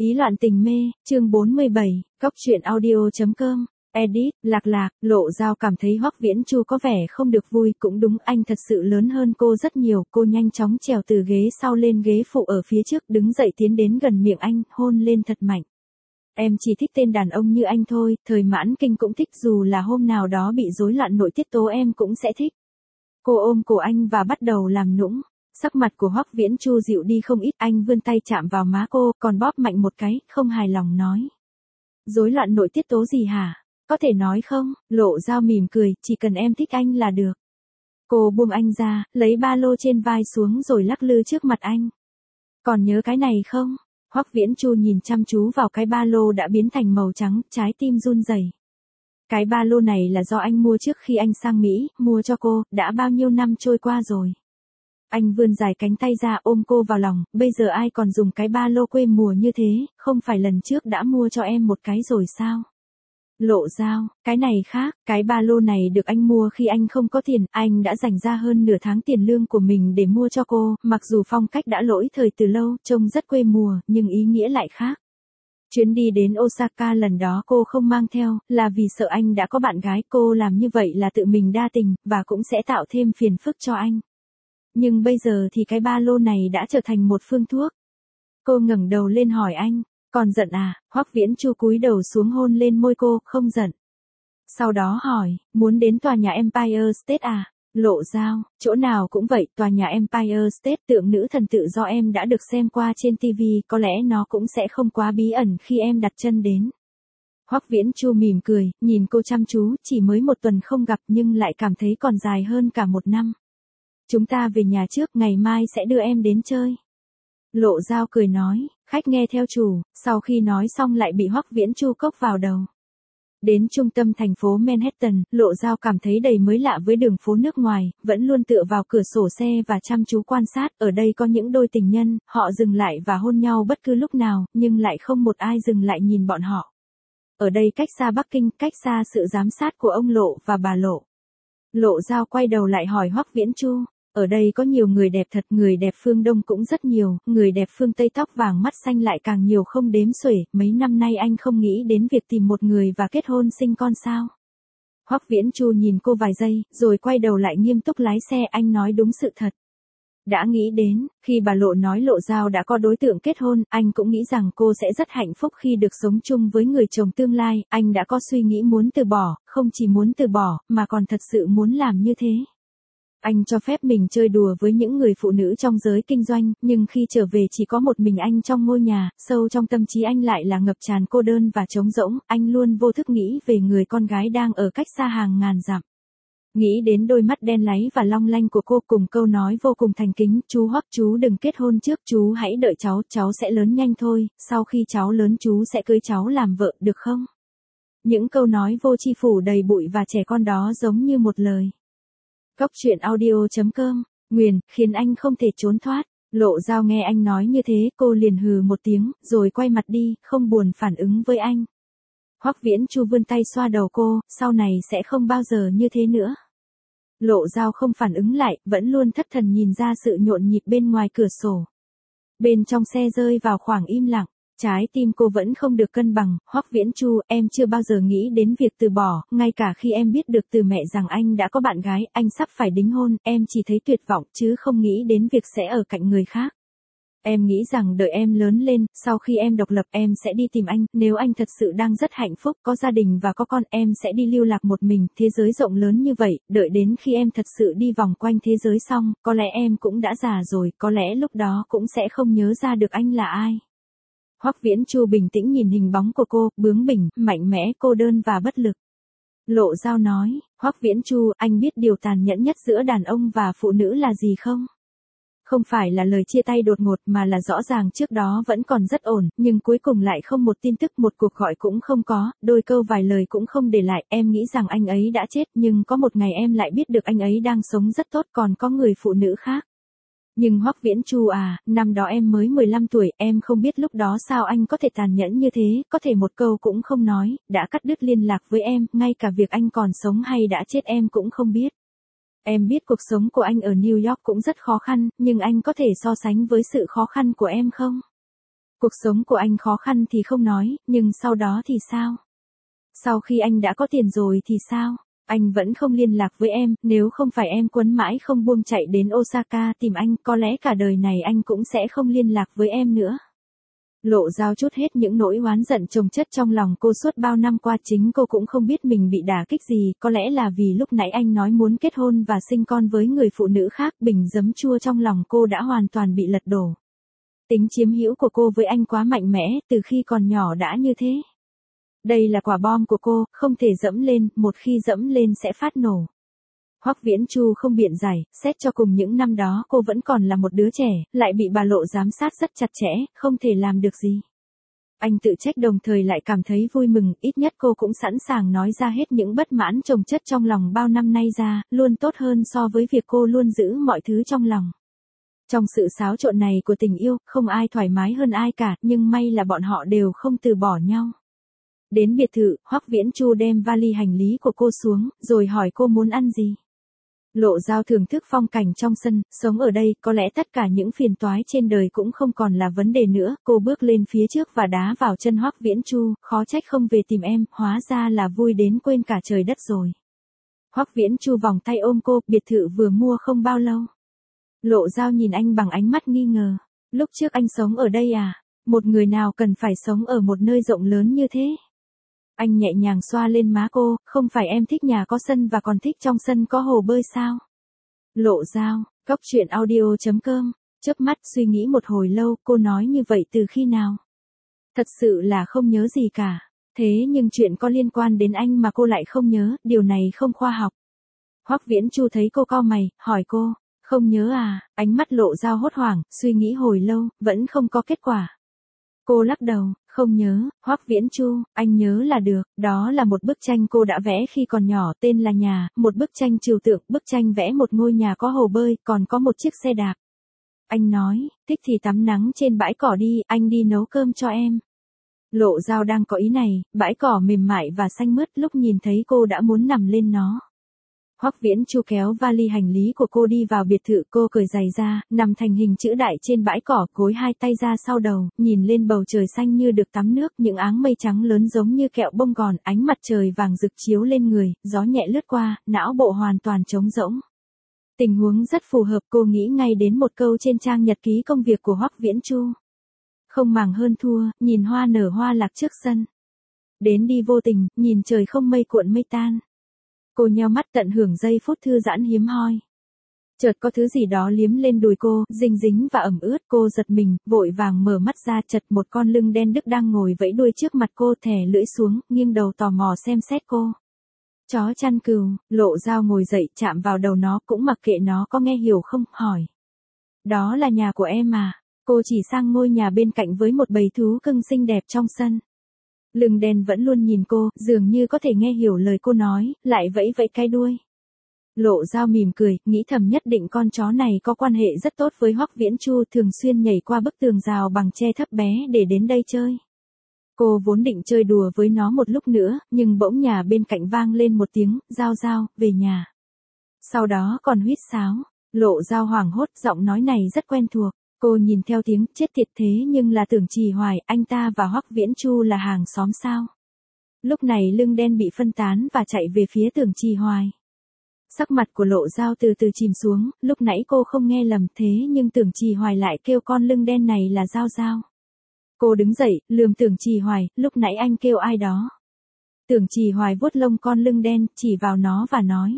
Ý loạn tình mê, chương 47, Cóc truyện audio.com, edit, lạc, Lộ Dao cảm thấy Hoắc Viễn Chu có vẻ không được vui, cũng đúng, anh thật sự lớn hơn cô rất nhiều, cô nhanh chóng trèo từ ghế sau lên ghế phụ ở phía trước, đứng dậy tiến đến gần miệng anh, hôn lên thật mạnh. Em chỉ thích tên đàn ông như anh thôi, thời mãn kinh cũng thích, dù là hôm nào đó bị rối loạn nội tiết tố em cũng sẽ thích. Cô ôm cổ anh và bắt đầu làm nũng. Sắc mặt của Hoắc Viễn Chu dịu đi không ít, anh vươn tay chạm vào má cô, còn bóp mạnh một cái, không hài lòng nói. Rối loạn nội tiết tố gì hả? Có thể nói không? Lộ Dao mỉm cười, chỉ cần em thích anh là được. Cô buông anh ra, lấy ba lô trên vai xuống rồi lắc lư trước mặt anh. Còn nhớ cái này không? Hoắc Viễn Chu nhìn chăm chú vào cái ba lô đã biến thành màu trắng, trái tim run rẩy. Cái ba lô này là do anh mua trước khi anh sang Mỹ, mua cho cô, đã bao nhiêu năm trôi qua rồi. Anh vươn dài cánh tay ra ôm cô vào lòng, bây giờ ai còn dùng cái ba lô quê mùa như thế, không phải lần trước đã mua cho em một cái rồi sao? Lộ Dao, cái này khác, cái ba lô này được anh mua khi anh không có tiền, anh đã dành ra hơn nửa tháng tiền lương của mình để mua cho cô, mặc dù phong cách đã lỗi thời từ lâu, trông rất quê mùa, nhưng ý nghĩa lại khác. Chuyến đi đến Osaka lần đó cô không mang theo, là vì sợ anh đã có bạn gái, cô làm như vậy là tự mình đa tình, và cũng sẽ tạo thêm phiền phức cho anh. Nhưng bây giờ thì cái ba lô này đã trở thành một phương thuốc. Cô ngẩng đầu lên hỏi anh, còn giận à? Hoắc Viễn Chu cúi đầu xuống hôn lên môi cô, không giận. Sau đó hỏi, muốn đến tòa nhà Empire State à? Lộ Dao, chỗ nào cũng vậy, tòa nhà Empire State, tượng nữ thần tự do em đã được xem qua trên TV, có lẽ nó cũng sẽ không quá bí ẩn khi em đặt chân đến. Hoắc Viễn Chu mỉm cười, nhìn cô chăm chú, chỉ mới một tuần không gặp nhưng lại cảm thấy còn dài hơn cả một năm. Chúng ta về nhà trước, ngày mai sẽ đưa em đến chơi. Lộ Dao cười nói, khách nghe theo chủ, sau khi nói xong lại bị Hoắc Viễn Chu cốc vào đầu. Đến trung tâm thành phố Manhattan, Lộ Dao cảm thấy đầy mới lạ với đường phố nước ngoài, vẫn luôn tựa vào cửa sổ xe và chăm chú quan sát, ở đây có những đôi tình nhân, họ dừng lại và hôn nhau bất cứ lúc nào, nhưng lại không một ai dừng lại nhìn bọn họ. Ở đây cách xa Bắc Kinh, cách xa sự giám sát của ông Lộ và bà Lộ. Lộ Dao quay đầu lại hỏi Hoắc Viễn Chu. Ở đây có nhiều người đẹp thật, người đẹp phương Đông cũng rất nhiều, người đẹp phương Tây tóc vàng mắt xanh lại càng nhiều không đếm xuể, mấy năm nay anh không nghĩ đến việc tìm một người và kết hôn sinh con sao? Hoắc Viễn Chu nhìn cô vài giây, rồi quay đầu lại nghiêm túc lái xe, anh nói đúng sự thật. Đã nghĩ đến, khi bà Lộ nói Lộ Dao đã có đối tượng kết hôn, anh cũng nghĩ rằng cô sẽ rất hạnh phúc khi được sống chung với người chồng tương lai, anh đã có suy nghĩ muốn từ bỏ, không chỉ muốn từ bỏ, mà còn thật sự muốn làm như thế. Anh cho phép mình chơi đùa với những người phụ nữ trong giới kinh doanh, nhưng khi trở về chỉ có một mình anh trong ngôi nhà, sâu trong tâm trí anh lại là ngập tràn cô đơn và trống rỗng, anh luôn vô thức nghĩ về người con gái đang ở cách xa hàng ngàn dặm. Nghĩ đến đôi mắt đen láy và long lanh của cô cùng câu nói vô cùng thành kính, chú Hoắc chú đừng kết hôn trước, chú hãy đợi cháu sẽ lớn nhanh thôi, sau khi cháu lớn chú sẽ cưới cháu làm vợ, được không? Những câu nói vô tri phủ đầy bụi và trẻ con đó giống như một lời. Cóc truyện audio.com, nguyền, khiến anh không thể trốn thoát. Lộ Dao nghe anh nói như thế, cô liền hừ một tiếng, rồi quay mặt đi, không buồn phản ứng với anh. Hoắc Viễn Chu vươn tay xoa đầu cô, sau này sẽ không bao giờ như thế nữa. Lộ Dao không phản ứng lại, vẫn luôn thất thần nhìn ra sự nhộn nhịp bên ngoài cửa sổ. Bên trong xe rơi vào khoảng im lặng. Trái tim cô vẫn không được cân bằng, Hoắc Viễn Chu, em chưa bao giờ nghĩ đến việc từ bỏ, ngay cả khi em biết được từ mẹ rằng anh đã có bạn gái, anh sắp phải đính hôn, em chỉ thấy tuyệt vọng, chứ không nghĩ đến việc sẽ ở cạnh người khác. Em nghĩ rằng đợi em lớn lên, sau khi em độc lập em sẽ đi tìm anh, nếu anh thật sự đang rất hạnh phúc, có gia đình và có con, em sẽ đi lưu lạc một mình, thế giới rộng lớn như vậy, đợi đến khi em thật sự đi vòng quanh thế giới xong, có lẽ em cũng đã già rồi, có lẽ lúc đó cũng sẽ không nhớ ra được anh là ai. Hoắc Viễn Chu bình tĩnh nhìn hình bóng của cô, bướng bỉnh, mạnh mẽ, cô đơn và bất lực. Lộ Dao nói, Hoắc Viễn Chu, anh biết điều tàn nhẫn nhất giữa đàn ông và phụ nữ là gì không? Không phải là lời chia tay đột ngột mà là rõ ràng trước đó vẫn còn rất ổn, nhưng cuối cùng lại không một tin tức, một cuộc gọi cũng không có, đôi câu vài lời cũng không để lại, em nghĩ rằng anh ấy đã chết, nhưng có một ngày em lại biết được anh ấy đang sống rất tốt, còn có người phụ nữ khác. Nhưng Hoắc Viễn Chu à, năm đó em mới 15 tuổi, em không biết lúc đó sao anh có thể tàn nhẫn như thế, có thể một câu cũng không nói, đã cắt đứt liên lạc với em, ngay cả việc anh còn sống hay đã chết em cũng không biết. Em biết cuộc sống của anh ở New York cũng rất khó khăn, nhưng anh có thể so sánh với sự khó khăn của em không? Cuộc sống của anh khó khăn thì không nói, nhưng sau đó thì sao? Sau khi anh đã có tiền rồi thì sao? Anh vẫn không liên lạc với em, nếu không phải em quấn mãi không buông chạy đến Osaka tìm anh, có lẽ cả đời này anh cũng sẽ không liên lạc với em nữa. Lộ Dao trút hết những nỗi oán giận chồng chất trong lòng cô suốt bao năm qua, chính cô cũng không biết mình bị đả kích gì, có lẽ là vì lúc nãy anh nói muốn kết hôn và sinh con với người phụ nữ khác, bình giấm chua trong lòng cô đã hoàn toàn bị lật đổ. Tính chiếm hữu của cô với anh quá mạnh mẽ, từ khi còn nhỏ đã như thế. Đây là quả bom của cô, không thể dẫm lên, một khi dẫm lên sẽ phát nổ. Hoắc Viễn Chu không biện giải, xét cho cùng những năm đó cô vẫn còn là một đứa trẻ, lại bị bà Lộ giám sát rất chặt chẽ, không thể làm được gì. Anh tự trách đồng thời lại cảm thấy vui mừng, ít nhất cô cũng sẵn sàng nói ra hết những bất mãn chồng chất trong lòng bao năm nay ra, luôn tốt hơn so với việc cô luôn giữ mọi thứ trong lòng. Trong sự xáo trộn này của tình yêu, không ai thoải mái hơn ai cả, nhưng may là bọn họ đều không từ bỏ nhau. Đến biệt thự, Hoắc Viễn Chu đem vali hành lý của cô xuống, rồi hỏi cô muốn ăn gì. Lộ Dao thưởng thức phong cảnh trong sân, sống ở đây, có lẽ tất cả những phiền toái trên đời cũng không còn là vấn đề nữa. Cô bước lên phía trước và đá vào chân Hoắc Viễn Chu, khó trách không về tìm em, hóa ra là vui đến quên cả trời đất rồi. Hoắc Viễn Chu vòng tay ôm cô, biệt thự vừa mua không bao lâu. Lộ Dao nhìn anh bằng ánh mắt nghi ngờ. Lúc trước anh sống ở đây à? Một người nào cần phải sống ở một nơi rộng lớn như thế? Anh nhẹ nhàng xoa lên má cô, không phải em thích nhà có sân và còn thích trong sân có hồ bơi sao? Lộ Dao, coctruyện.audio.com, chớp mắt suy nghĩ một hồi lâu, cô nói như vậy từ khi nào? Thật sự là không nhớ gì cả. Thế nhưng chuyện có liên quan đến anh mà cô lại không nhớ, điều này không khoa học. Hoắc Viễn Chu thấy cô cau mày, hỏi cô, không nhớ à? Ánh mắt Lộ Dao hốt hoảng, suy nghĩ hồi lâu, vẫn không có kết quả. Cô lắc đầu, không nhớ. Hoắc Viễn Chu, anh nhớ là được, đó là một bức tranh cô đã vẽ khi còn nhỏ, tên là Nhà, một bức tranh trừu tượng, bức tranh vẽ một ngôi nhà có hồ bơi, còn có một chiếc xe đạp. Anh nói, thích thì tắm nắng trên bãi cỏ đi, anh đi nấu cơm cho em. Lộ Dao đang có ý này, bãi cỏ mềm mại và xanh mướt, lúc nhìn thấy cô đã muốn nằm lên nó. Hoắc Viễn Chu kéo vali hành lý của cô đi vào biệt thự, cô cởi giày ra, nằm thành hình chữ đại trên bãi cỏ, gối hai tay ra sau đầu, nhìn lên bầu trời xanh như được tắm nước, những áng mây trắng lớn giống như kẹo bông gòn, ánh mặt trời vàng rực chiếu lên người, gió nhẹ lướt qua, não bộ hoàn toàn trống rỗng. Tình huống rất phù hợp, cô nghĩ ngay đến một câu trên trang nhật ký công việc của Hoắc Viễn Chu. Không màng hơn thua, nhìn hoa nở hoa lạc trước sân. Đến đi vô tình, nhìn trời không mây cuộn mây tan. Cô nheo mắt tận hưởng giây phút thư giãn hiếm hoi. Chợt có thứ gì đó liếm lên đùi cô, dinh dính và ẩm ướt, cô giật mình, vội vàng mở mắt ra, chật một con lưng đen đức đang ngồi vẫy đuôi trước mặt cô, thè lưỡi xuống, nghiêng đầu tò mò xem xét cô. Chó chăn cừu. Lộ Dao ngồi dậy, chạm vào đầu nó, cũng mặc kệ nó có nghe hiểu không, hỏi. Đó là nhà của em à? Cô chỉ sang ngôi nhà bên cạnh với một bầy thú cưng xinh đẹp trong sân. Lưng đen vẫn luôn nhìn cô, dường như có thể nghe hiểu lời cô nói, lại vẫy vẫy cái đuôi. Lộ Dao mỉm cười, nghĩ thầm nhất định con chó này có quan hệ rất tốt với Hoắc Viễn Chu, thường xuyên nhảy qua bức tường rào bằng tre thấp bé để đến đây chơi. Cô vốn định chơi đùa với nó một lúc nữa, nhưng bỗng nhà bên cạnh vang lên một tiếng, Dao Dao, về nhà. Sau đó còn huýt sáo. Lộ Dao hoảng hốt, giọng nói này rất quen thuộc. Cô nhìn theo tiếng, chết tiệt, thế nhưng là Tưởng Trì Hoài, anh ta và Hoắc Viễn Chu là hàng xóm sao? Lúc này lưng đen bị phân tán và chạy về phía Tưởng Trì Hoài. Sắc mặt của Lộ Dao từ từ chìm xuống, lúc nãy cô không nghe lầm, thế nhưng Tưởng Trì Hoài lại kêu con lưng đen này là Dao Dao. Cô đứng dậy, lườm Tưởng Trì Hoài, lúc nãy anh kêu ai đó? Tưởng Trì Hoài vuốt lông con lưng đen, chỉ vào nó và nói.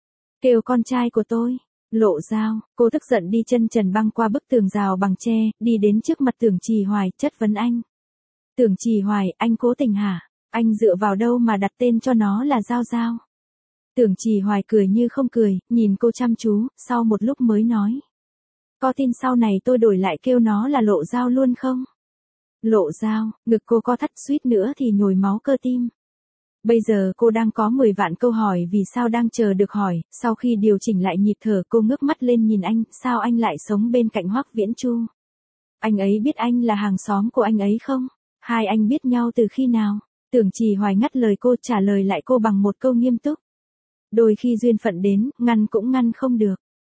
Kêu con trai của tôi. Lộ Dao, cô tức giận đi chân trần băng qua bức tường rào bằng tre, đi đến trước mặt Tưởng Trì Hoài, chất vấn anh. Tưởng Trì Hoài, anh cố tình hả? Anh dựa vào đâu mà đặt tên cho nó là Dao Dao? Tưởng Trì Hoài cười như không cười, nhìn cô chăm chú, sau một lúc mới nói. Có tin sau này tôi đổi lại kêu nó là Lộ Dao luôn không? Lộ Dao, ngực cô co thắt suýt nữa thì nhồi máu cơ tim. Bây giờ cô đang có 10 vạn câu hỏi vì sao đang chờ được hỏi, sau khi điều chỉnh lại nhịp thở cô ngước mắt lên nhìn anh, sao anh lại sống bên cạnh Hoắc Viễn Chu? Anh ấy biết anh là hàng xóm của anh ấy không? Hai anh biết nhau từ khi nào? Tưởng Trì Hoài ngắt lời cô, trả lời lại cô bằng một câu nghiêm túc. Đôi khi duyên phận đến, ngăn cũng ngăn không được.